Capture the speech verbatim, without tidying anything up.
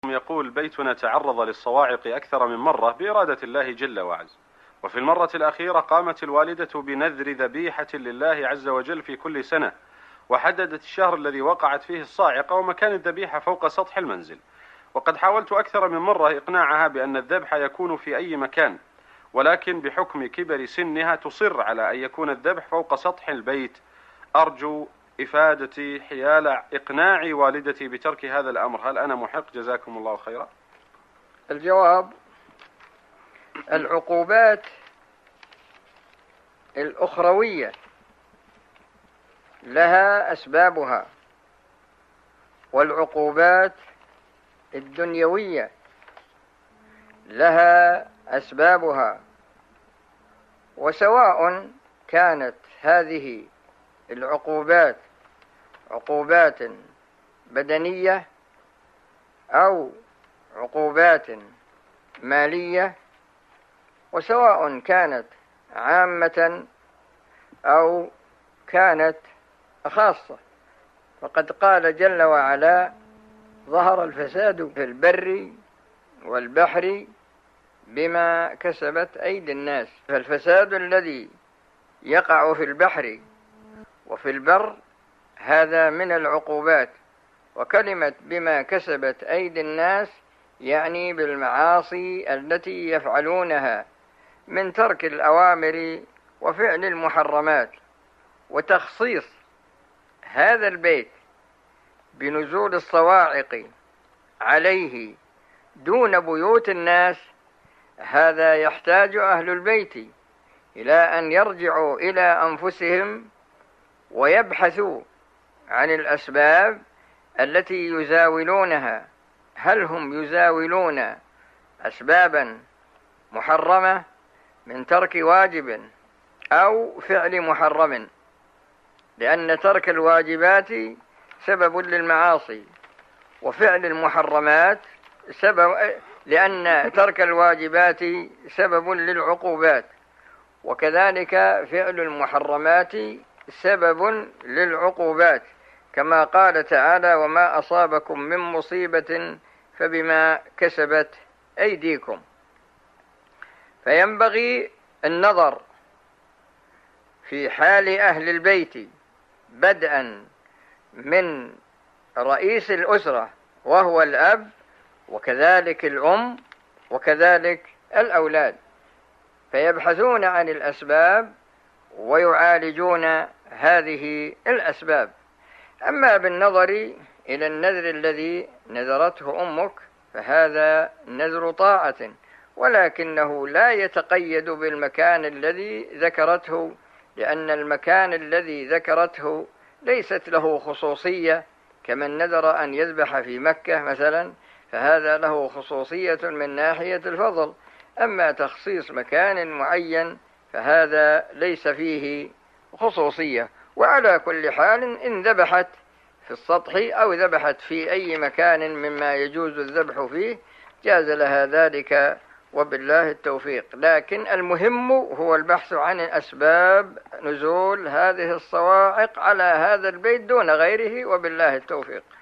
يقول: بيتنا تعرض للصواعق أكثر من مرة بإرادة الله جل وعز، وفي المرة الأخيرة قامت الوالدة بنذر ذبيحة لله عز وجل في كل سنة، وحددت الشهر الذي وقعت فيه الصاعقة ومكان الذبيحة فوق سطح المنزل. وقد حاولت أكثر من مرة إقناعها بأن الذبح يكون في أي مكان، ولكن بحكم كبر سنها تصر على أن يكون الذبح فوق سطح البيت. أرجو إفادتي حيال إقناع والدتي بترك هذا الأمر، هل أنا محق؟ جزاكم الله خيرا. الجواب: العقوبات الأخروية لها أسبابها، والعقوبات الدنيوية لها أسبابها، وسواء كانت هذه العقوبات عقوبات بدنية أو عقوبات مالية، وسواء كانت عامة أو كانت خاصة. فقد قال جل وعلا: ظهر الفساد في البر والبحر بما كسبت أيدي الناس. فالفساد الذي يقع في البحر وفي البر هذا من العقوبات، وكلمة بما كسبت أيدي الناس يعني بالمعاصي التي يفعلونها من ترك الأوامر وفعل المحرمات. وتخصيص هذا البيت بنزول الصواعق عليه دون بيوت الناس، هذا يحتاج أهل البيت إلى أن يرجعوا إلى أنفسهم ويبحثوا عن الأسباب التي يزاولونها. هل هم يزاولون أسبابا محرمة من ترك واجب أو فعل محرم؟ لأن ترك الواجبات سبب للمعاصي، وفعل المحرمات سبب، لأن ترك الواجبات سبب للعقوبات، وكذلك فعل المحرمات سبب للعقوبات، كما قال تعالى: وما أصابكم من مصيبة فبما كسبت أيديكم. فينبغي النظر في حال أهل البيت بدءا من رئيس الأسرة وهو الأب، وكذلك الأم، وكذلك الأولاد، فيبحثون عن الأسباب ويعالجون هذه الأسباب. أما بالنظر إلى النذر الذي نذرته أمك فهذا نذر طاعة، ولكنه لا يتقيد بالمكان الذي ذكرته، لأن المكان الذي ذكرته ليست له خصوصية، كمن نذر أن يذبح في مكة مثلا، فهذا له خصوصية من ناحية الفضل. أما تخصيص مكان معين فهذا ليس فيه خصوصية. وعلى كل حال إن ذبحت في السطح أو ذبحت في أي مكان مما يجوز الذبح فيه جاز لها ذلك، وبالله التوفيق. لكن المهم هو البحث عن أسباب نزول هذه الصواعق على هذا البيت دون غيره، وبالله التوفيق.